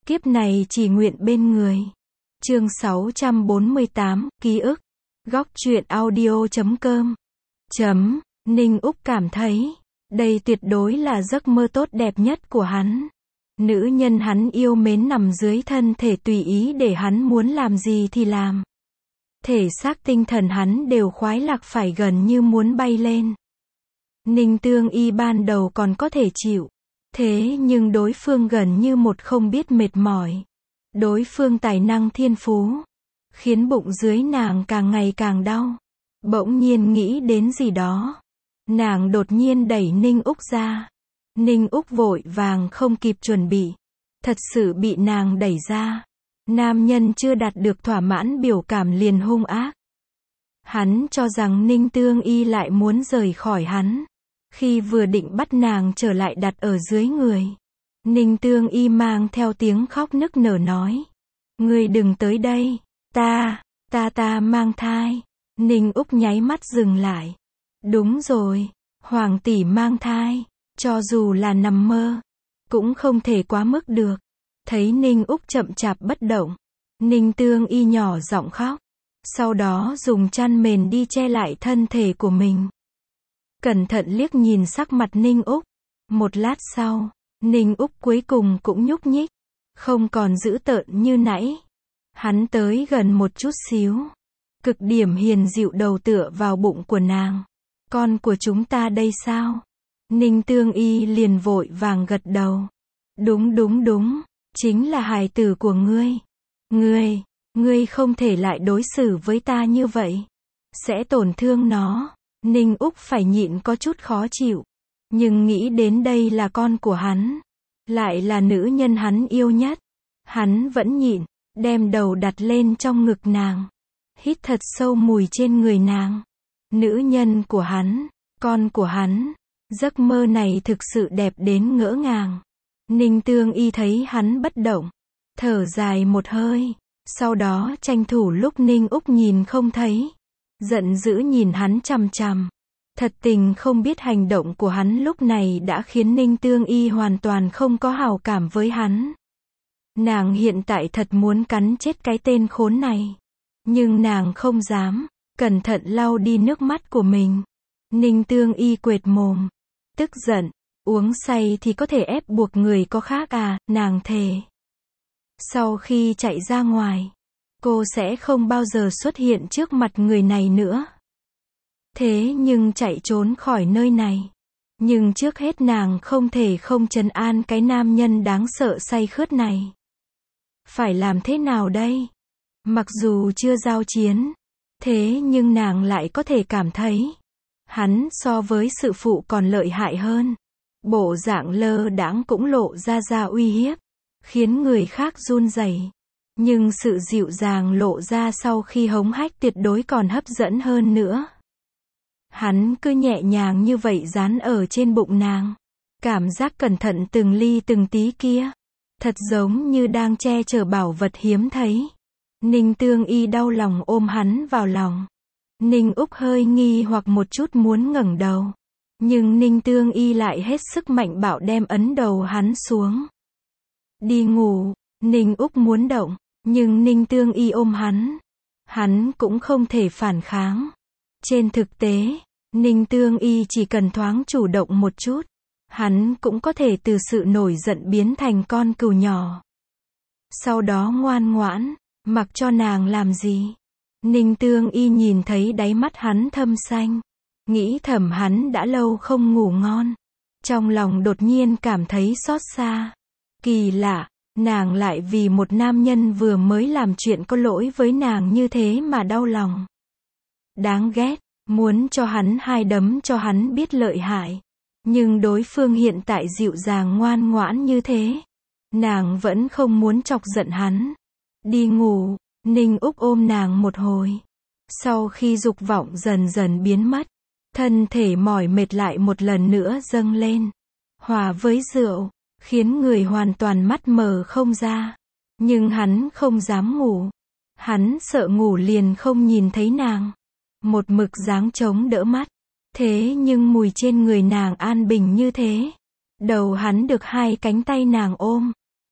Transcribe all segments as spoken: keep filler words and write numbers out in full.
Kiếp này chỉ nguyện bên người. Chương sáu trăm bốn mươi tám, ký ức. Góc truyện audio chấm com. Chấm, Ninh Úc cảm thấy, đây tuyệt đối là giấc mơ tốt đẹp nhất của hắn. Nữ nhân hắn yêu mến nằm dưới thân thể tùy ý để hắn muốn làm gì thì làm. Thể xác tinh thần hắn đều khoái lạc phải gần như muốn bay lên. Ninh Tương Y ban đầu còn có thể chịu. Thế nhưng đối phương gần như một không biết mệt mỏi. Đối phương tài năng thiên phú. Khiến bụng dưới nàng càng ngày càng đau. Bỗng nhiên nghĩ đến gì đó. Nàng đột nhiên đẩy Ninh Úc ra. Ninh Úc vội vàng không kịp chuẩn bị. Thật sự bị nàng đẩy ra. Nam nhân chưa đạt được thỏa mãn biểu cảm liền hung ác. Hắn cho rằng Ninh Tương Y lại muốn rời khỏi hắn. Khi vừa định bắt nàng trở lại đặt ở dưới người. Ninh Tương Y mang theo tiếng khóc nức nở nói. Ngươi đừng tới đây. Ta, ta ta mang thai. Ninh Úc nháy mắt dừng lại. Đúng rồi, Hoàng tỷ mang thai. Cho dù là nằm mơ, cũng không thể quá mức được. Thấy Ninh Úc chậm chạp bất động. Ninh Tương Y nhỏ giọng khóc. Sau đó dùng chăn mền đi che lại thân thể của mình. Cẩn thận liếc nhìn sắc mặt Ninh Úc. Một lát sau, Ninh Úc cuối cùng cũng nhúc nhích. Không còn dữ tợn như nãy. Hắn tới gần một chút xíu. Cực điểm hiền dịu đầu tựa vào bụng của nàng. Con của chúng ta đây sao? Ninh Tương Y liền vội vàng gật đầu. Đúng đúng đúng, chính là hài tử của ngươi. Ngươi, ngươi không thể lại đối xử với ta như vậy. Sẽ tổn thương nó. Ninh Úc phải nhịn có chút khó chịu. Nhưng nghĩ đến đây là con của hắn. Lại là nữ nhân hắn yêu nhất. Hắn vẫn nhịn, đem đầu đặt lên trong ngực nàng. Hít thật sâu mùi trên người nàng. Nữ nhân của hắn, con của hắn. Giấc mơ này thực sự đẹp đến ngỡ ngàng. Ninh Tương Y thấy hắn bất động. Thở dài một hơi. Sau đó tranh thủ lúc Ninh Úc nhìn không thấy. Giận dữ nhìn hắn chằm chằm. Thật tình không biết hành động của hắn lúc này đã khiến Ninh Tương Y hoàn toàn không có hảo cảm với hắn. Nàng hiện tại thật muốn cắn chết cái tên khốn này. Nhưng nàng không dám. Cẩn thận lau đi nước mắt của mình. Ninh Tương Y quệt mồm. Tức giận. Uống say thì có thể ép buộc người có khác à, nàng thề. Sau khi chạy ra ngoài, cô sẽ không bao giờ xuất hiện trước mặt người này nữa. Thế nhưng chạy trốn khỏi nơi này. Nhưng trước hết nàng không thể không trấn an cái nam nhân đáng sợ say khướt này. Phải làm thế nào đây? Mặc dù chưa giao chiến, thế nhưng nàng lại có thể cảm thấy hắn so với sự phụ còn lợi hại hơn. Bộ dạng lơ đãng cũng lộ ra ra uy hiếp, khiến người khác run rẩy. Nhưng sự dịu dàng lộ ra sau khi hống hách tuyệt đối còn hấp dẫn hơn nữa. Hắn cứ nhẹ nhàng như vậy dán ở trên bụng nàng. Cảm giác cẩn thận từng ly từng tí kia. Thật giống như đang che chở bảo vật hiếm thấy. Ninh Tương Y đau lòng ôm hắn vào lòng. Ninh Úc hơi nghi hoặc một chút muốn ngẩng đầu. Nhưng Ninh Tương Y lại hết sức mạnh bạo đem ấn đầu hắn xuống. Đi ngủ. Ninh Úc muốn động. Nhưng Ninh Tương Y ôm hắn. Hắn cũng không thể phản kháng. Trên thực tế, Ninh Tương Y chỉ cần thoáng chủ động một chút. Hắn cũng có thể từ sự nổi giận biến thành con cừu nhỏ. Sau đó ngoan ngoãn, mặc cho nàng làm gì. Ninh Tương Y nhìn thấy đáy mắt hắn thâm xanh. Nghĩ thầm hắn đã lâu không ngủ ngon. Trong lòng đột nhiên cảm thấy xót xa. Kỳ lạ, nàng lại vì một nam nhân vừa mới làm chuyện có lỗi với nàng như thế mà đau lòng. Đáng ghét, muốn cho hắn hai đấm cho hắn biết lợi hại. Nhưng đối phương hiện tại dịu dàng ngoan ngoãn như thế. Nàng vẫn không muốn chọc giận hắn. Đi ngủ, Ninh Úc ôm nàng một hồi. Sau khi dục vọng dần dần biến mất, thân thể mỏi mệt lại một lần nữa dâng lên. Hòa với rượu, khiến người hoàn toàn mắt mờ không ra. Nhưng hắn không dám ngủ. Hắn sợ ngủ liền không nhìn thấy nàng. Một mực dáng chống đỡ mắt. Thế nhưng mùi trên người nàng an bình như thế. Đầu hắn được hai cánh tay nàng ôm.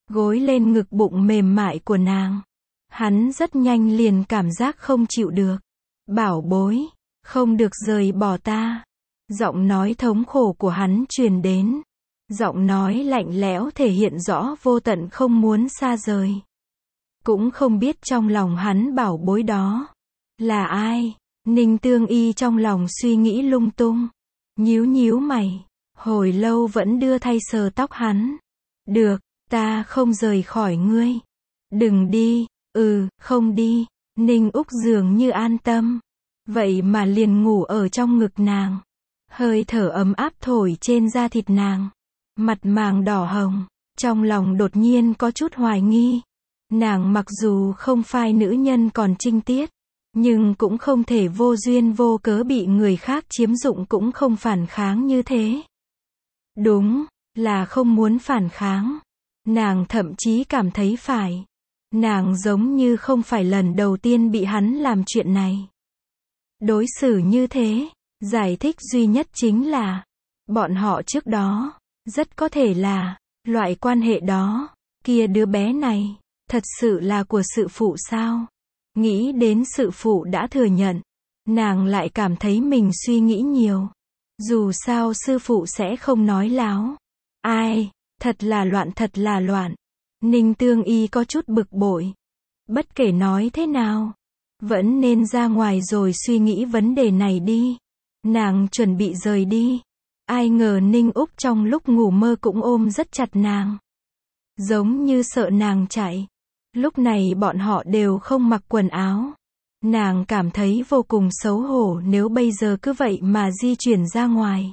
gối lên ngực bụng mềm mại của nàng. Hắn rất nhanh liền cảm giác không chịu được. Bảo bối, không được rời bỏ ta. Giọng nói thống khổ của hắn truyền đến. Giọng nói lạnh lẽo thể hiện rõ vô tận không muốn xa rời. Cũng không biết trong lòng hắn bảo bối đó là ai. Ninh Tương Y trong lòng suy nghĩ lung tung. Nhíu nhíu mày. Hồi lâu vẫn đưa tay sờ tóc hắn. Được, ta không rời khỏi ngươi. Đừng đi. Ừ, không đi. Ninh Úc dường như an tâm. Vậy mà liền ngủ ở trong ngực nàng. Hơi thở ấm áp thổi trên da thịt nàng. Mặt màng đỏ hồng. Trong lòng đột nhiên có chút hoài nghi. Nàng mặc dù không phai nữ nhân còn trinh tiết, nhưng cũng không thể vô duyên vô cớ bị người khác chiếm dụng, cũng không phản kháng như thế. Đúng, là không muốn phản kháng. Nàng thậm chí cảm thấy phải. Nàng giống như không phải lần đầu tiên bị hắn làm chuyện này. Đối xử như thế, giải thích duy nhất chính là, bọn họ trước đó, rất có thể là, loại quan hệ đó, kia đứa bé này, thật sự là của sự phụ sao? Nghĩ đến sự phụ đã thừa nhận, nàng lại cảm thấy mình suy nghĩ nhiều. Dù sao sư phụ sẽ không nói láo. Ai, thật là loạn, thật là loạn. Ninh Tương Y có chút bực bội. Bất kể nói thế nào, vẫn nên ra ngoài rồi suy nghĩ vấn đề này đi. Nàng chuẩn bị rời đi. Ai ngờ Ninh Úc trong lúc ngủ mơ cũng ôm rất chặt nàng. Giống như sợ nàng chạy. Lúc này bọn họ đều không mặc quần áo. Nàng cảm thấy vô cùng xấu hổ nếu bây giờ cứ vậy mà di chuyển ra ngoài.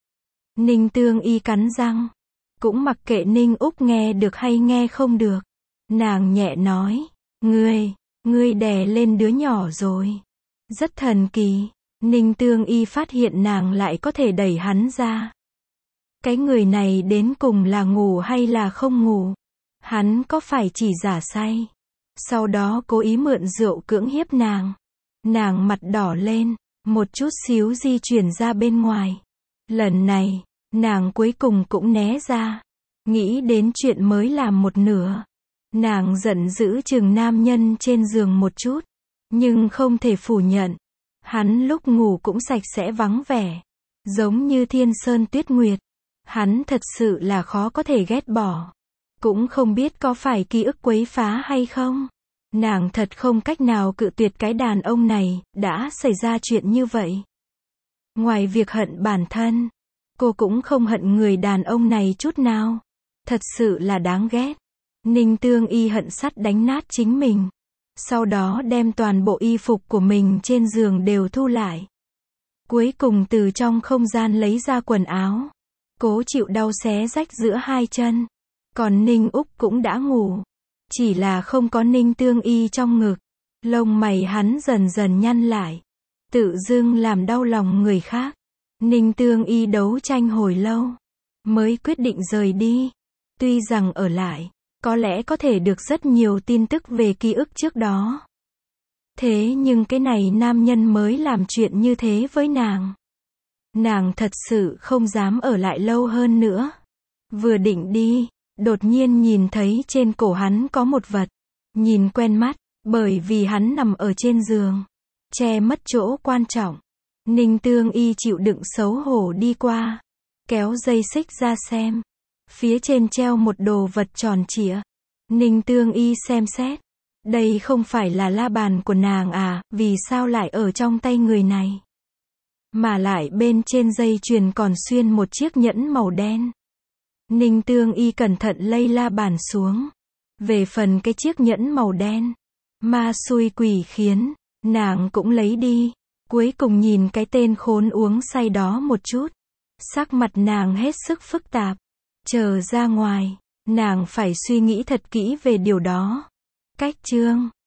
Ninh Tương Y cắn răng. Cũng mặc kệ Ninh Úc nghe được hay nghe không được. Nàng nhẹ nói. Ngươi, ngươi đè lên đứa nhỏ rồi. Rất thần kỳ. Ninh Tương Y phát hiện nàng lại có thể đẩy hắn ra. Cái người này đến cùng là ngủ hay là không ngủ? Hắn có phải chỉ giả say? Sau đó cố ý mượn rượu cưỡng hiếp nàng. Nàng mặt đỏ lên, một chút xíu di chuyển ra bên ngoài. Lần này, nàng cuối cùng cũng né ra. Nghĩ đến chuyện mới làm một nửa. Nàng giận dữ chừng nam nhân trên giường một chút. Nhưng không thể phủ nhận. Hắn lúc ngủ cũng sạch sẽ vắng vẻ. Giống như thiên sơn tuyết nguyệt. Hắn thật sự là khó có thể ghét bỏ. Cũng không biết có phải ký ức quấy phá hay không. Nàng thật không cách nào cự tuyệt cái đàn ông này, đã xảy ra chuyện như vậy. Ngoài việc hận bản thân, cô cũng không hận người đàn ông này chút nào. Thật sự là đáng ghét. Ninh Tương Y hận sắt đánh nát chính mình. Sau đó đem toàn bộ y phục của mình trên giường đều thu lại. Cuối cùng từ trong không gian lấy ra quần áo. Cố chịu đau xé rách giữa hai chân. Còn Ninh Úc cũng đã ngủ. Chỉ là không có Ninh Tương Y trong ngực. Lông mày hắn dần dần nhăn lại. Tự dưng làm đau lòng người khác. Ninh Tương Y đấu tranh hồi lâu. Mới quyết định rời đi. Tuy rằng ở lại, có lẽ có thể được rất nhiều tin tức về ký ức trước đó. Thế nhưng cái này nam nhân mới làm chuyện như thế với nàng. Nàng thật sự không dám ở lại lâu hơn nữa. Vừa định đi, đột nhiên nhìn thấy trên cổ hắn có một vật. Nhìn quen mắt, bởi vì hắn nằm ở trên giường. Che mất chỗ quan trọng. Ninh Tương Y chịu đựng xấu hổ đi qua. Kéo dây xích ra xem. Phía trên treo một đồ vật tròn trịa. Ninh Tương Y xem xét. Đây không phải là la bàn của nàng à, vì sao lại ở trong tay người này? Mà lại bên trên dây chuyền còn xuyên một chiếc nhẫn màu đen. Ninh Tương Y cẩn thận lay la bàn xuống. Về phần cái chiếc nhẫn màu đen, ma xui quỷ khiến, nàng cũng lấy đi. Cuối cùng nhìn cái tên khốn uống say đó một chút. Sắc mặt nàng hết sức phức tạp. Chờ ra ngoài, nàng phải suy nghĩ thật kỹ về điều đó. Cách chương